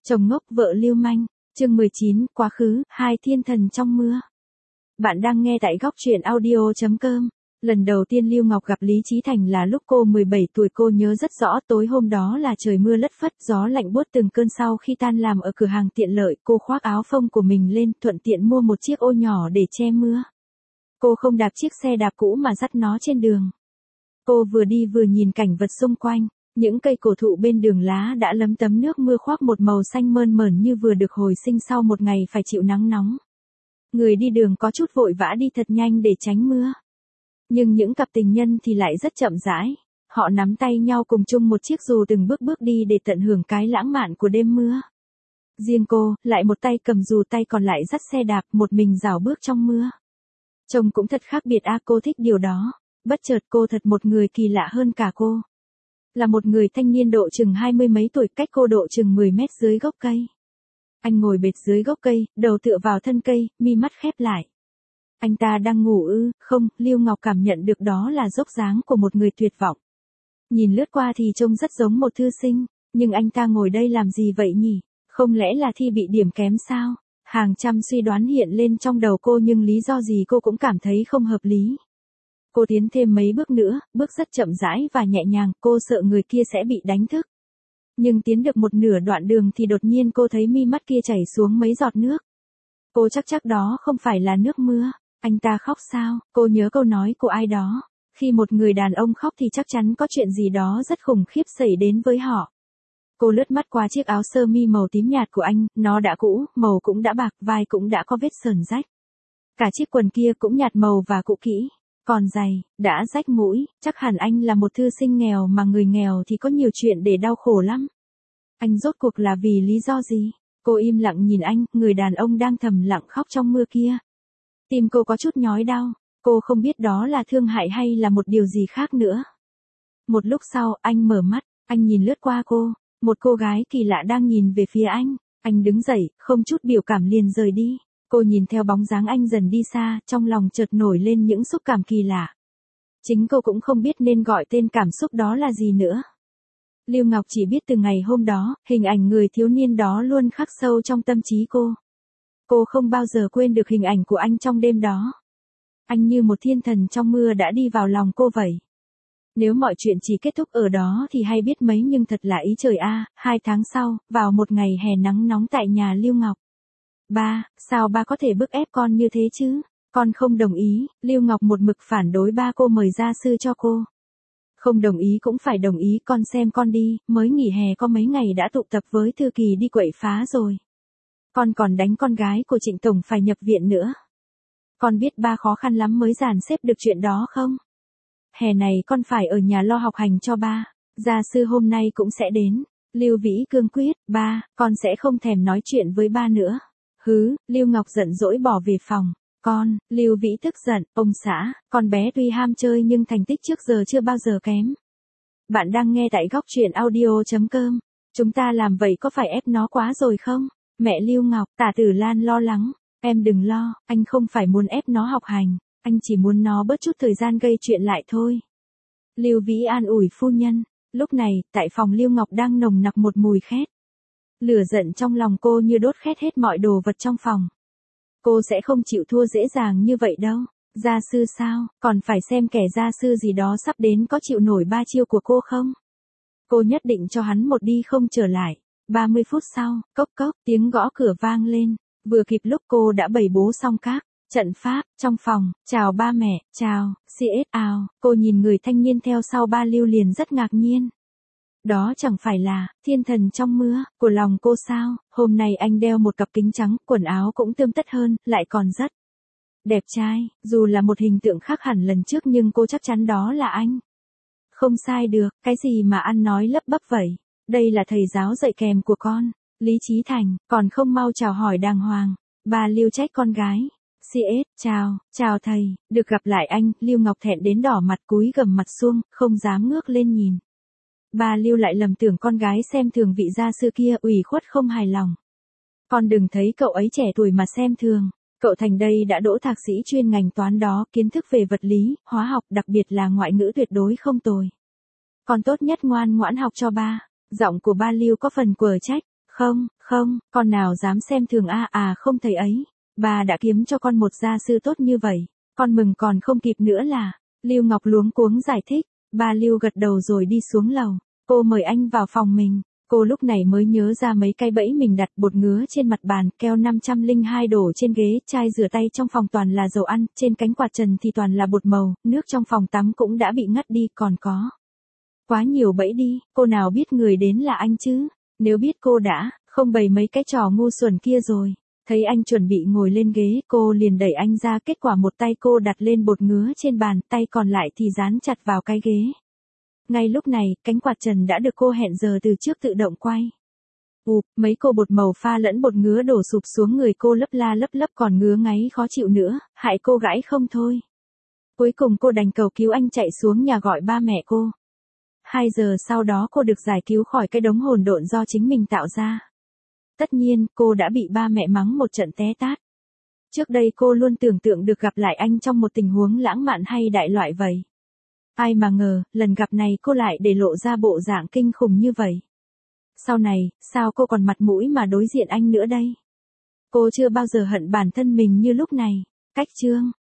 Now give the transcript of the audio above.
Chồng ngốc vợ lưu manh. Chương 19, quá khứ, hai thiên thần trong mưa. Bạn đang nghe tại góc truyện audio.com. Lần đầu tiên Lưu Ngọc gặp Lý Chí Thành là lúc cô 17 tuổi, cô nhớ rất rõ, tối hôm đó là trời mưa lất phất, gió lạnh buốt từng cơn. Sau khi tan làm ở cửa hàng tiện lợi, cô khoác áo phông của mình lên, thuận tiện mua một chiếc ô nhỏ để che mưa. Cô không đạp chiếc xe đạp cũ mà dắt nó trên đường. Cô vừa đi vừa nhìn cảnh vật xung quanh. Những cây cổ thụ bên đường lá đã lấm tấm nước mưa, khoác một màu xanh mơn mởn như vừa được hồi sinh sau một ngày phải chịu nắng nóng. Người đi đường có chút vội vã đi thật nhanh để tránh mưa. Nhưng những cặp tình nhân thì lại rất chậm rãi. Họ nắm tay nhau cùng chung một chiếc dù, từng bước bước đi để tận hưởng cái lãng mạn của đêm mưa. Riêng cô, lại một tay cầm dù, tay còn lại dắt xe đạp, một mình rảo bước trong mưa. Trông cũng thật khác biệt à, cô thích điều đó. Bất chợt cô thật một người kỳ lạ hơn cả cô. Là một người thanh niên độ chừng 20 mấy tuổi, cách cô độ chừng 10 mét dưới gốc cây. Anh ngồi bệt dưới gốc cây, đầu tựa vào thân cây, mi mắt khép lại. Anh ta đang ngủ ư? Không, Lưu Ngọc cảm nhận được đó là dốc dáng của một người tuyệt vọng. Nhìn lướt qua thì trông rất giống một thư sinh, nhưng anh ta ngồi đây làm gì vậy nhỉ? Không lẽ là thi bị điểm kém sao? Hàng trăm suy đoán hiện lên trong đầu cô, nhưng lý do gì cô cũng cảm thấy không hợp lý. Cô tiến thêm mấy bước nữa, bước rất chậm rãi và nhẹ nhàng, cô sợ người kia sẽ bị đánh thức. Nhưng tiến được một nửa đoạn đường thì đột nhiên cô thấy mi mắt kia chảy xuống mấy giọt nước. Cô chắc đó không phải là nước mưa. Anh ta khóc sao? Cô nhớ câu nói của ai đó. Khi một người đàn ông khóc thì chắc chắn có chuyện gì đó rất khủng khiếp xảy đến với họ. Cô lướt mắt qua chiếc áo sơ mi màu tím nhạt của anh, nó đã cũ, màu cũng đã bạc, vai cũng đã có vết sờn rách. Cả chiếc quần kia cũng nhạt màu và cũ kỹ. Còn giày, đã rách mũi, chắc hẳn anh là một thư sinh nghèo, mà người nghèo thì có nhiều chuyện để đau khổ lắm. Anh rốt cuộc là vì lý do gì? Cô im lặng nhìn anh, người đàn ông đang thầm lặng khóc trong mưa kia. Tim cô có chút nhói đau, cô không biết đó là thương hại hay là một điều gì khác nữa. Một lúc sau, anh mở mắt, anh nhìn lướt qua cô, một cô gái kỳ lạ đang nhìn về phía anh đứng dậy, không chút biểu cảm liền rời đi. Cô nhìn theo bóng dáng anh dần đi xa, trong lòng chợt nổi lên những xúc cảm kỳ lạ. Chính cô cũng không biết nên gọi tên cảm xúc đó là gì nữa. Lưu Ngọc chỉ biết từ ngày hôm đó, hình ảnh người thiếu niên đó luôn khắc sâu trong tâm trí cô. Cô không bao giờ quên được hình ảnh của anh trong đêm đó. Anh như một thiên thần trong mưa đã đi vào lòng cô vậy. Nếu mọi chuyện chỉ kết thúc ở đó thì hay biết mấy, nhưng thật là ý trời a. 2 tháng sau, vào một ngày hè nắng nóng tại nhà Lưu Ngọc. Ba, sao ba có thể bức ép con như thế chứ? Con không đồng ý. Lưu Ngọc một mực phản đối ba cô mời gia sư cho cô. Không đồng ý cũng phải đồng ý, con xem con đi, mới nghỉ hè có mấy ngày đã tụ tập với Thư Kỳ đi quậy phá rồi. Con còn đánh con gái của Trịnh Tổng phải nhập viện nữa. Con biết ba khó khăn lắm mới dàn xếp được chuyện đó không? Hè này con phải ở nhà lo học hành cho ba. Gia sư hôm nay cũng sẽ đến. Lưu Vĩ cương quyết, ba, con sẽ không thèm nói chuyện với ba nữa. Hứ, Lưu Ngọc giận dỗi bỏ về phòng. Con, Lưu Vĩ tức giận, ông xã, con bé tuy ham chơi nhưng thành tích trước giờ chưa bao giờ kém. Bạn đang nghe tại góc truyện audio.com. Chúng ta làm vậy có phải ép nó quá rồi không? Mẹ Lưu Ngọc, Tả Tử Lan lo lắng. Em đừng lo, anh không phải muốn ép nó học hành, anh chỉ muốn nó bớt chút thời gian gây chuyện lại thôi. Lưu Vĩ an ủi phu nhân. Lúc này, tại phòng Lưu Ngọc đang nồng nặc một mùi khét. Lửa giận trong lòng cô như đốt khét hết mọi đồ vật trong phòng. Cô sẽ không chịu thua dễ dàng như vậy đâu. Gia sư sao, còn phải xem kẻ gia sư gì đó sắp đến có chịu nổi ba chiêu của cô không? Cô nhất định cho hắn một đi không trở lại. 30 phút sau, cốc cốc, tiếng gõ cửa vang lên. Vừa kịp lúc cô đã bày bố xong các trận pháp trong phòng. Chào ba mẹ, chào, CSao. Cô nhìn người thanh niên theo sau ba Lưu liền rất ngạc nhiên. Đó chẳng phải là thiên thần trong mưa của lòng cô sao? Hôm nay anh đeo một cặp kính trắng, quần áo cũng tươm tất hơn, lại còn rất đẹp trai. Dù là một hình tượng khác hẳn lần trước nhưng cô chắc chắn đó là anh. Không sai được, cái gì mà ăn nói lấp bấp vậy? Đây là thầy giáo dạy kèm của con, Lý Chí Thành, còn không mau chào hỏi đàng hoàng. Bà Lưu trách con gái. Chào thầy, được gặp lại anh. Lưu Ngọc thẹn đến đỏ mặt, cúi gằm mặt xuống, không dám ngước lên nhìn. Bà Lưu lại lầm tưởng con gái xem thường vị gia sư kia, ủy khuất không hài lòng. Con đừng thấy cậu ấy trẻ tuổi mà xem thường. Cậu Thành đây đã đỗ thạc sĩ chuyên ngành toán đó, kiến thức về vật lý, hóa học, đặc biệt là ngoại ngữ tuyệt đối không tồi. Con tốt nhất ngoan ngoãn học cho ba. Giọng của ba Lưu có phần quở trách. Không, không, con nào dám xem thường không thầy ấy. Bà đã kiếm cho con một gia sư tốt như vậy. Con mừng còn không kịp nữa là. Lưu Ngọc luống cuống giải thích. Ba Lưu gật đầu rồi đi xuống lầu. Cô mời anh vào phòng mình. Cô lúc này mới nhớ ra mấy cái bẫy mình đặt, bột ngứa trên mặt bàn, keo 502 đổ trên ghế, chai rửa tay trong phòng toàn là dầu ăn, trên cánh quạt trần thì toàn là bột màu, nước trong phòng tắm cũng đã bị ngắt đi, còn có quá nhiều bẫy đi, cô nào biết người đến là anh chứ. Nếu biết cô đã không bày mấy cái trò ngu xuẩn kia rồi. Thấy anh chuẩn bị ngồi lên ghế, cô liền đẩy anh ra, kết quả một tay cô đặt lên bột ngứa trên bàn, tay còn lại thì dán chặt vào cái ghế. Ngay lúc này, cánh quạt trần đã được cô hẹn giờ từ trước tự động quay. Mấy cô bột màu pha lẫn bột ngứa đổ sụp xuống người cô lấp la lấp lấp, còn ngứa ngáy khó chịu nữa, hại cô gãi không thôi. Cuối cùng cô đành cầu cứu anh chạy xuống nhà gọi ba mẹ cô. 2 giờ sau đó cô được giải cứu khỏi cái đống hỗn độn do chính mình tạo ra. Tất nhiên, cô đã bị ba mẹ mắng một trận té tát. Trước đây cô luôn tưởng tượng được gặp lại anh trong một tình huống lãng mạn hay đại loại vậy. Ai mà ngờ, lần gặp này cô lại để lộ ra bộ dạng kinh khủng như vậy. Sau này, sao cô còn mặt mũi mà đối diện anh nữa đây? Cô chưa bao giờ hận bản thân mình như lúc này. Cách chương